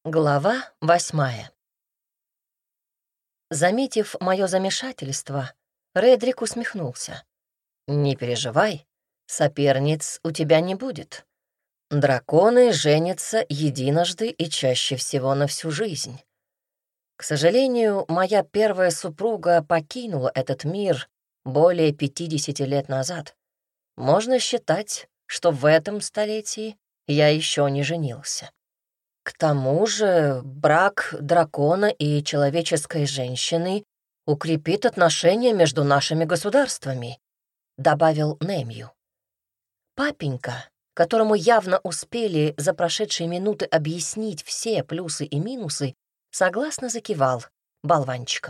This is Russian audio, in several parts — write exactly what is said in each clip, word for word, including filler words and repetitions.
Глава восьмая. Заметив мое замешательство, Редрик усмехнулся. «Не переживай, соперниц у тебя не будет. Драконы женятся единожды и чаще всего на всю жизнь. К сожалению, моя первая супруга покинула этот мир более пятидесяти лет назад. Можно считать, что в этом столетии я еще не женился. К тому же брак дракона и человеческой женщины укрепит отношения между нашими государствами», — добавил Немью. Папенька, которому явно успели за прошедшие минуты объяснить все плюсы и минусы, согласно закивал болванчиком.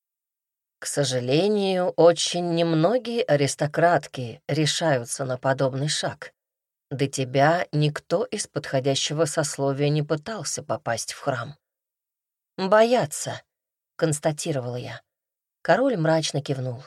«К сожалению, очень немногие аристократки решаются на подобный шаг. До тебя никто из подходящего сословия не пытался попасть в храм». «Боятся», — констатировала я. Король мрачно кивнул.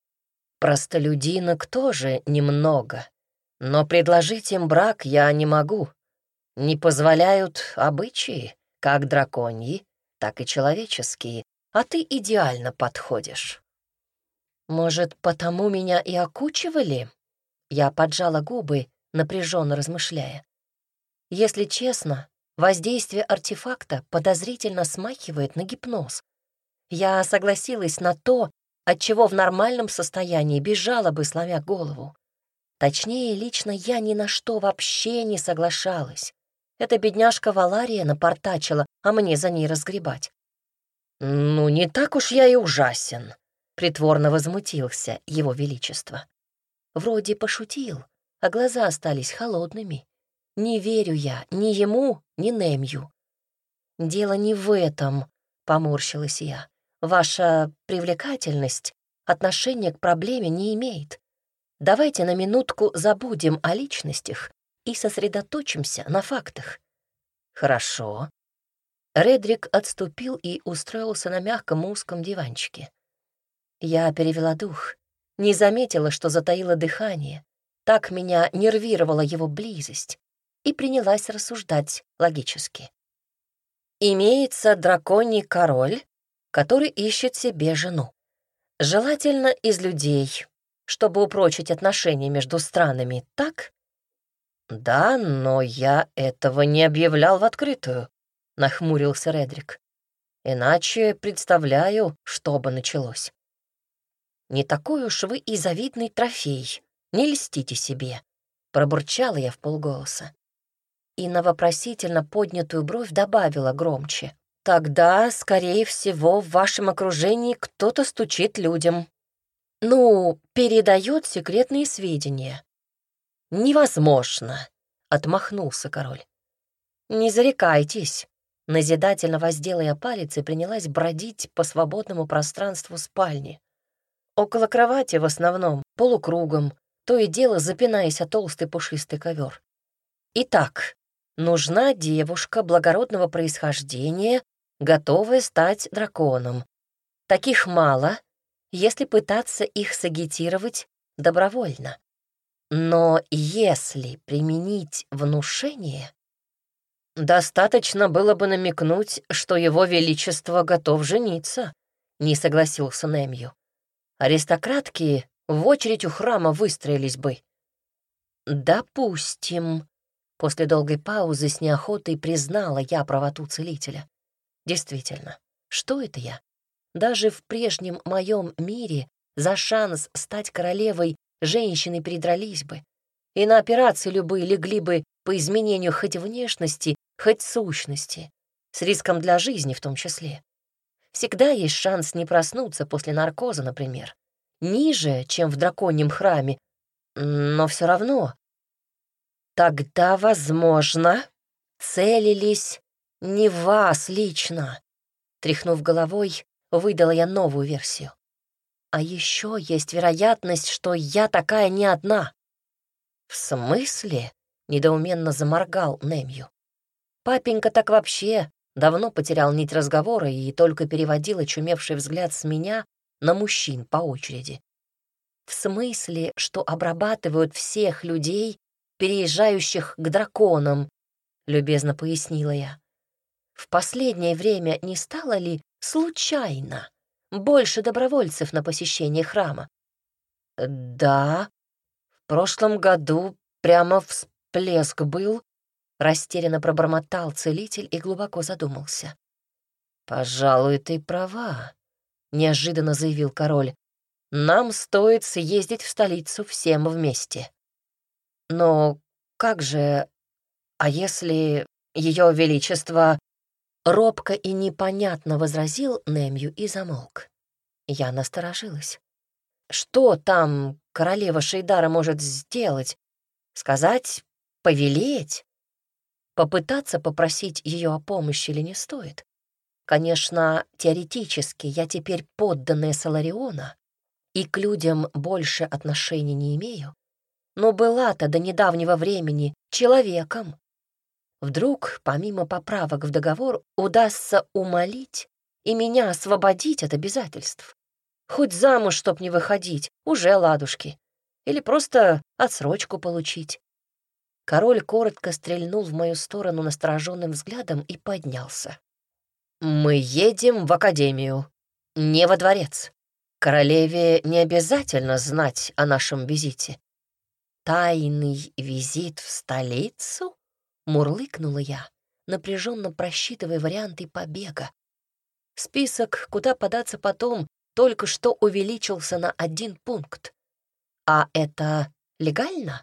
«Простолюдинок тоже немного, но предложить им брак я не могу. Не позволяют обычаи, как драконьи, так и человеческие, а ты идеально подходишь». «Может, потому меня и окучивали?» Я поджала губы, напряженно размышляя. Если честно, воздействие артефакта подозрительно смахивает на гипноз. Я согласилась на то, от чего в нормальном состоянии бежала бы, сломя голову. Точнее, лично я ни на что вообще не соглашалась. Эта бедняжка Валария напортачила, а мне за ней разгребать. «Ну, не так уж я и ужасен», — притворно возмутился его величество. Вроде пошутил, а глаза остались холодными. Не верю я ни ему, ни Немью. «Дело не в этом», — поморщилась я. «Ваша привлекательность отношения к проблеме не имеет. Давайте на минутку забудем о личностях и сосредоточимся на фактах». «Хорошо». Редрик отступил и устроился на мягком узком диванчике. Я перевела дух, не заметила, что затаила дыхание. Так меня нервировала его близость, и принялась рассуждать логически. Имеется драконий король, который ищет себе жену. Желательно из людей, чтобы упрочить отношения между странами, так? «Да, но я этого не объявлял в открытую», — нахмурился Редрик. «Иначе представляю, что бы началось». «Не такой уж вы и завидный трофей, не льстите себе», — пробурчала я вполголоса. И на вопросительно поднятую бровь добавила громче. «Тогда, скорее всего, в вашем окружении кто-то стучит людям. Ну, передает секретные сведения». «Невозможно», — отмахнулся король. «Не зарекайтесь», — назидательно воздела я палец и принялась бродить по свободному пространству спальни. Около кровати в основном, полукругом, то и дело запинаясь о толстый пушистый ковер. «Итак, нужна девушка благородного происхождения, готовая стать драконом. Таких мало, если пытаться их сагитировать добровольно. Но если применить внушение, достаточно было бы намекнуть, что его величество готов жениться», — не согласился Немью. «Аристократки в очередь у храма выстроились бы». «Допустим», — после долгой паузы с неохотой признала я правоту целителя. «Действительно, что это я? Даже в прежнем моем мире за шанс стать королевой женщины передрались бы, и на операции любые легли бы по изменению хоть внешности, хоть сущности, с риском для жизни в том числе. Всегда есть шанс не проснуться после наркоза, например. Ниже, чем в драконьем храме, но все равно. Тогда, возможно, целились не в вас лично. Тряхнув головой, выдала я новую версию. А еще есть вероятность, что я такая не одна. «В смысле?» — недоуменно заморгал Немью. Папенька так вообще давно потерял нить разговора и только переводил очумевший взгляд с меня на мужчин по очереди. «В смысле, что обрабатывают всех людей, переезжающих к драконам», — любезно пояснила я. в последнее время не стало ли случайно больше добровольцев на посещение храма? Да, в прошлом году прямо всплеск был, растерянно пробормотал целитель и глубоко задумался. «Пожалуй, ты права», — неожиданно заявил король. «Нам стоит съездить в столицу всем вместе». «Но как же... А если Ее Величество...» Робко и непонятно возразил Немью и замолк. Я насторожилась. Что там королева Шейдара может сделать? Сказать? Повелеть? Попытаться попросить ее о помощи или не стоит? Конечно, теоретически я теперь подданная Солариона и к людям больше отношений не имею, но была-то до недавнего времени человеком. Вдруг, помимо поправок в договор, удастся умолить и меня освободить от обязательств. Хоть замуж, чтоб не выходить, уже ладушки. Или просто отсрочку получить. Король коротко стрельнул в мою сторону настороженным взглядом и поднялся. «Мы едем в академию, не во дворец. Королеве не обязательно знать о нашем визите». «Тайный визит в столицу?» — мурлыкнула я, напряженно просчитывая варианты побега. Список, куда податься потом, только что увеличился на один пункт. А это легально?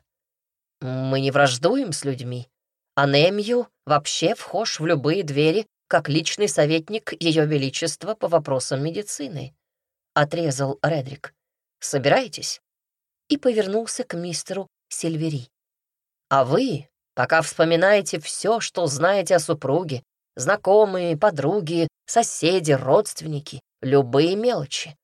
Мы не враждуем с людьми. А Немью вообще вхож в любые двери, как личный советник Ее Величества по вопросам медицины. Отрезал Редрик. Собирайтесь. И повернулся к мистеру Сильвери. А вы пока вспоминаете все, что знаете о супруге, знакомые, подруги, соседи, родственники, любые мелочи.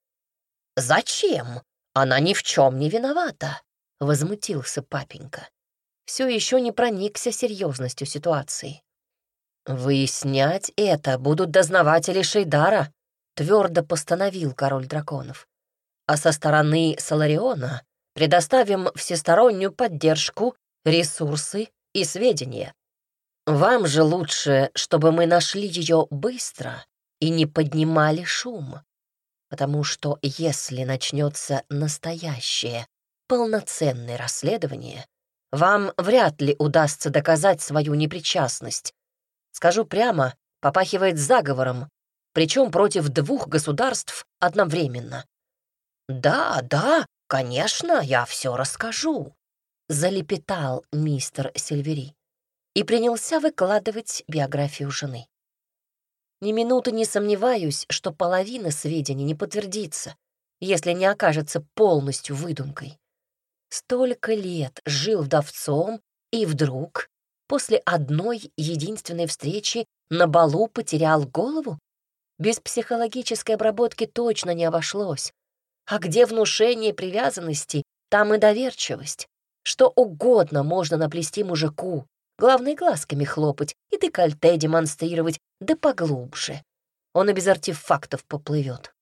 «Зачем? Она ни в чем не виновата», — возмутился папенька. Все еще не проникся серьезностью ситуации. «Выяснять это будут дознаватели Шейдара», — твердо постановил король драконов. «А со стороны Солариона предоставим всестороннюю поддержку, ресурсы и сведения. Вам же лучше, чтобы мы нашли ее быстро и не поднимали шум, потому что если начнется настоящее, полноценное расследование, вам вряд ли удастся доказать свою непричастность. Скажу прямо, попахивает заговором, причем против двух государств одновременно». «Да, да, конечно, я все расскажу», — залепетал мистер Сильвери и принялся выкладывать биографию жены. Ни минуты не сомневаюсь, что половина сведений не подтвердится, если не окажется полностью выдумкой. Столько лет жил вдовцом, и вдруг, после одной единственной встречи, на балу потерял голову? Без психологической обработки точно не обошлось. А где внушение привязанности, там и доверчивость. Что угодно можно наплести мужику, главное, глазками хлопать и декольте демонстрировать, да поглубже. Он и без артефактов поплывет.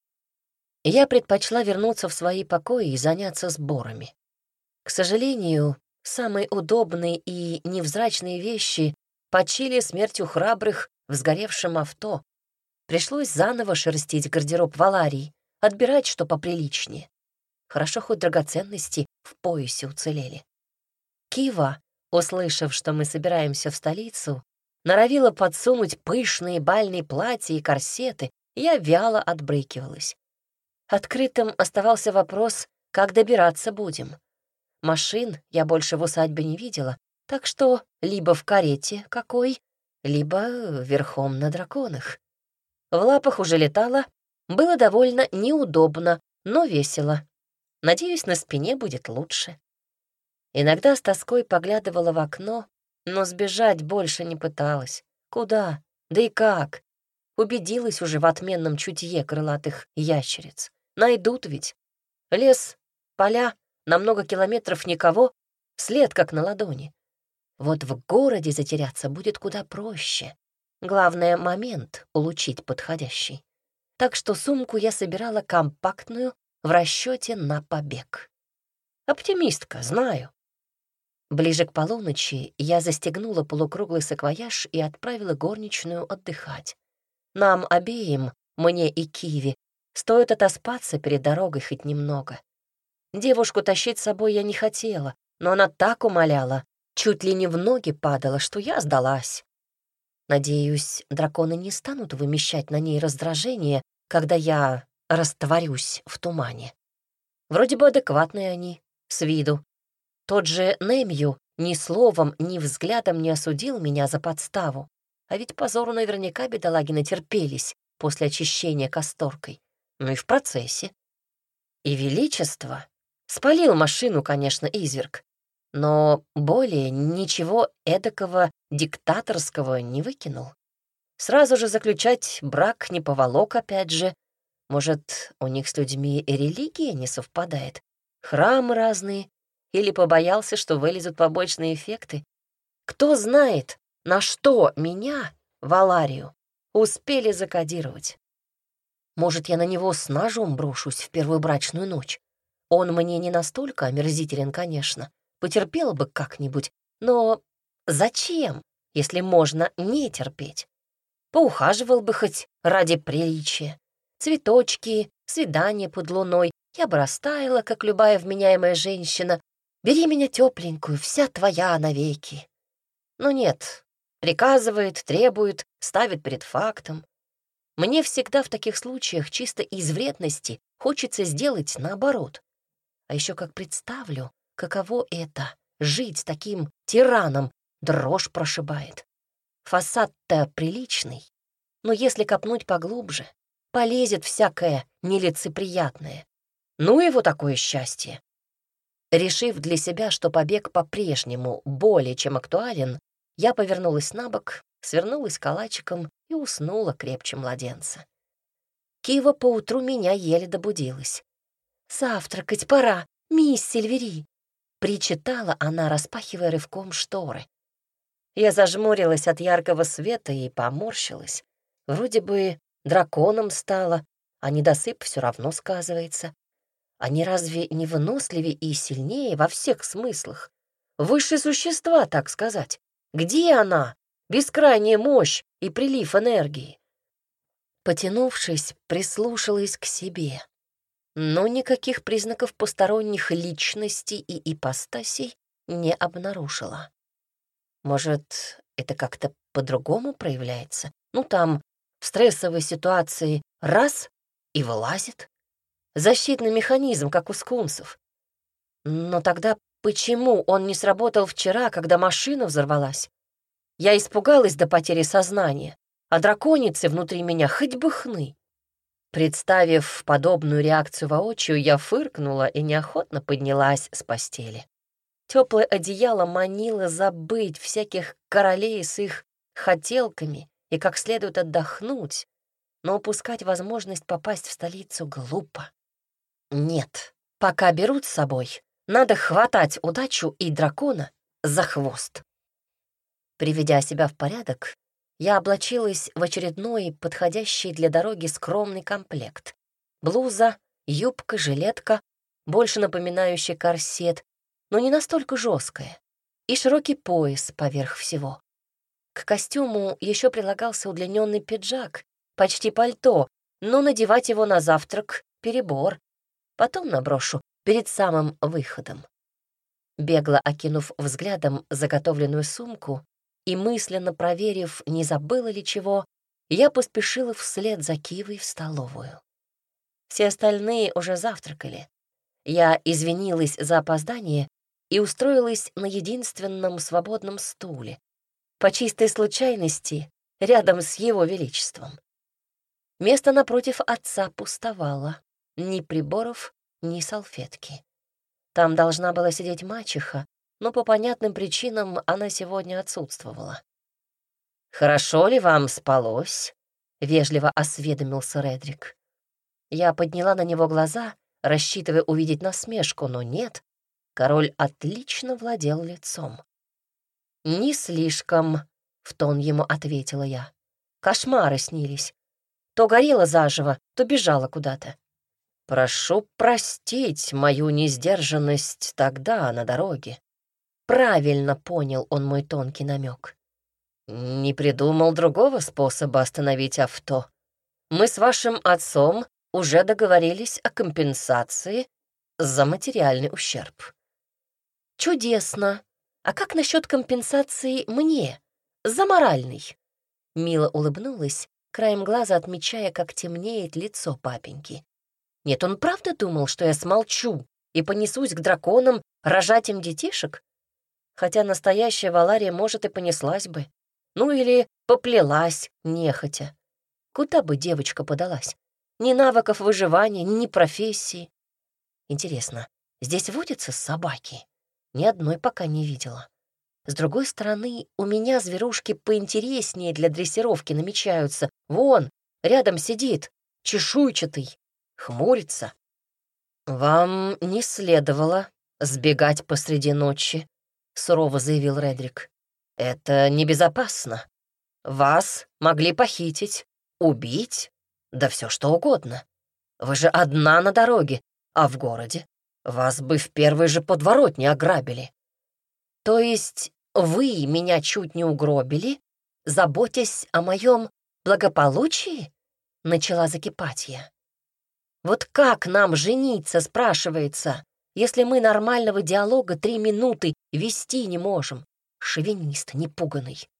Я предпочла вернуться в свои покои и заняться сборами. К сожалению, самые удобные и невзрачные вещи почили смертью храбрых в сгоревшем авто. Пришлось заново шерстить гардероб Валарии, отбирать что поприличнее. Хорошо, хоть драгоценности в поясе уцелели. Кива, услышав, что мы собираемся в столицу, норовила подсунуть пышные бальные платья и корсеты, и я вяло отбрыкивалась. Открытым оставался вопрос, как добираться будем. Машин я больше в усадьбе не видела, так что либо в карете какой, либо верхом на драконах. В лапах уже летала, было довольно неудобно, но весело. Надеюсь, на спине будет лучше. Иногда с тоской поглядывала в окно, но сбежать больше не пыталась. Куда? Да и как? Убедилась уже в отменном чутье крылатых ящериц. Найдут ведь. Лес, поля, на много километров никого, след как на ладони. Вот в городе затеряться будет куда проще. Главное, момент улучшить подходящий. Так что сумку я собирала компактную в расчете на побег. Оптимистка, знаю. Ближе к полуночи я застегнула полукруглый саквояж и отправила горничную отдыхать. Нам обеим, мне и Киви, стоит отоспаться перед дорогой хоть немного. Девушку тащить с собой я не хотела, но она так умоляла, чуть ли не в ноги падала, что я сдалась. Надеюсь, драконы не станут вымещать на ней раздражение, когда я растворюсь в тумане. Вроде бы адекватные они, с виду. Тот же Немью ни словом, ни взглядом не осудил меня за подставу, а ведь позору наверняка бедолаги натерпелись после очищения касторкой, ну и в процессе. И величество спалил машину, конечно, изверг, но более ничего эдакого диктаторского не выкинул. Сразу же заключать брак не поволок опять же. Может, у них с людьми и религия не совпадает? Храмы разные? Или побоялся, что вылезут побочные эффекты? Кто знает, на что меня, Валарию, успели закодировать? Может, я на него с ножом брошусь в первую брачную ночь? Он мне не настолько омерзителен, конечно. Потерпела бы как-нибудь, но зачем, если можно не терпеть? Поухаживал бы хоть ради приличия. Цветочки, свидание под луной. Я бы растаяла, как любая вменяемая женщина. Бери меня тепленькую, вся твоя навеки. Но нет, приказывает, требует, ставит перед фактом. Мне всегда в таких случаях чисто из вредности хочется сделать наоборот. А еще как представлю, каково это — жить с таким тираном, дрожь прошибает. Фасад-то приличный, но если копнуть поглубже, полезет всякое нелицеприятное. Ну его такое счастье. Решив для себя, что побег по-прежнему более чем актуален, я повернулась на бок, свернулась калачиком и уснула крепче младенца. Кива поутру меня еле добудилась. «Завтракать пора, мисс Сильвери!» — причитала она, распахивая рывком шторы. Я зажмурилась от яркого света и поморщилась. Вроде бы драконом стала, а недосып все равно сказывается. Они разве не выносливее и сильнее во всех смыслах? Высшие существа, так сказать. Где она? Бескрайняя мощь и прилив энергии. Потянувшись, прислушалась к себе. Но никаких признаков посторонних личностей и ипостасей не обнаружила. Может, это как-то по-другому проявляется? Ну, там, в стрессовой ситуации раз — и вылазит. Защитный механизм, как у скунсов. Но тогда почему он не сработал вчера, когда машина взорвалась? Я испугалась до потери сознания, а драконицы внутри меня хоть бы хны. Представив подобную реакцию воочию, я фыркнула и неохотно поднялась с постели. Теплое одеяло манило забыть всяких королей с их хотелками и как следует отдохнуть, но упускать возможность попасть в столицу глупо. Нет, пока берут с собой, надо хватать удачу и дракона за хвост. Приведя себя в порядок, я облачилась в очередной подходящий для дороги скромный комплект. Блуза, юбка, жилетка, больше напоминающая корсет, но не настолько жесткая, и широкий пояс поверх всего. К костюму еще прилагался удлиненный пиджак, почти пальто, но надевать его на завтрак — перебор. Потом наброшу перед самым выходом. Бегло окинув взглядом заготовленную сумку и мысленно проверив, не забыла ли чего, я поспешила вслед за Кивой в столовую. Все остальные уже завтракали. Я извинилась за опоздание и устроилась на единственном свободном стуле, по чистой случайности, рядом с его величеством. Место напротив отца пустовало. Ни приборов, ни салфетки. Там должна была сидеть мачеха, но по понятным причинам она сегодня отсутствовала. «Хорошо ли вам спалось?» — вежливо осведомился Редрик. Я подняла на него глаза, рассчитывая увидеть насмешку, но нет. Король отлично владел лицом. «Не слишком», — в тон ему ответила я. «Кошмары снились. То горела заживо, то бежала куда-то. Прошу простить мою несдержанность тогда на дороге. правильно понял он мой тонкий намек. Не придумал другого способа остановить авто. Мы с вашим отцом уже договорились о компенсации за материальный ущерб. Чудесно. А как насчет компенсации мне? За моральный? Мила улыбнулась, краем глаза отмечая, как темнеет лицо папеньки. Нет, он правда думал, что я смолчу и понесусь к драконам рожать им детишек? Хотя настоящая Валария, может, и понеслась бы. Ну или поплелась нехотя. Куда бы девочка подалась? Ни навыков выживания, ни профессии. Интересно, здесь водятся собаки? Ни одной пока не видела. С другой стороны, у меня зверушки поинтереснее для дрессировки намечаются. Вон, рядом сидит, чешуйчатый, хмурится. «Вам не следовало сбегать посреди ночи», — сурово заявил Редрик. «Это небезопасно. Вас могли похитить, убить, да все что угодно. Вы же одна на дороге, а в городе вас бы в первой же подворотне ограбили. То есть вы меня чуть не угробили, заботясь о моем благополучии?» — начала закипать я. «Вот как нам жениться, спрашивается, если мы нормального диалога три минуты вести не можем? Шовинист непуганный».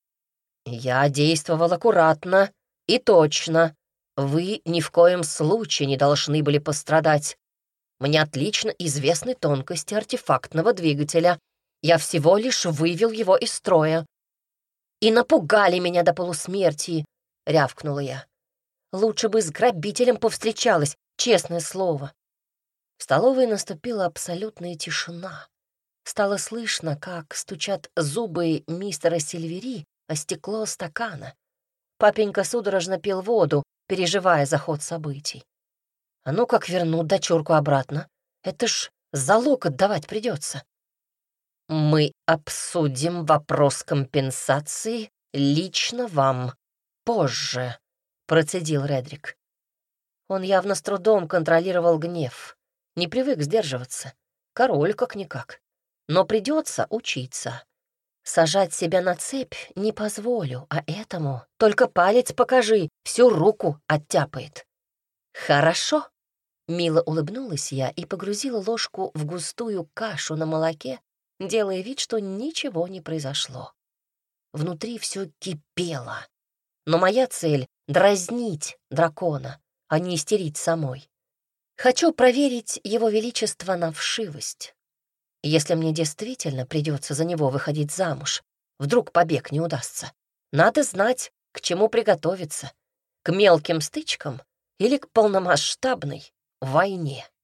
«Я действовал аккуратно и точно. Вы ни в коем случае не должны были пострадать. Мне отлично известны тонкости артефактного двигателя. Я всего лишь вывел его из строя. И напугали меня до полусмерти», — рявкнула я. «Лучше бы с грабителем повстречалась, честное слово». В столовой наступила абсолютная тишина. Стало слышно, как стучат зубы мистера Сильвери о стекло стакана. Папенька судорожно пил воду, переживая за ход событий. А ну как вернут дочурку обратно? Это ж залог отдавать придется. «Мы обсудим вопрос компенсации лично вам позже», — процедил Редрик. Он явно с трудом контролировал гнев, не привык сдерживаться. Король как-никак. Но придется учиться. Сажать себя на цепь не позволю, а этому только палец покажи, всю руку оттяпает. «Хорошо», — мило улыбнулась я и погрузила ложку в густую кашу на молоке, делая вид, что ничего не произошло. Внутри все кипело. Но моя цель — дразнить дракона, а не истерить самой. Хочу проверить его величество на вшивость. Если мне действительно придется за него выходить замуж, вдруг побег не удастся, надо знать, к чему приготовиться — к мелким стычкам или к полномасштабной войне.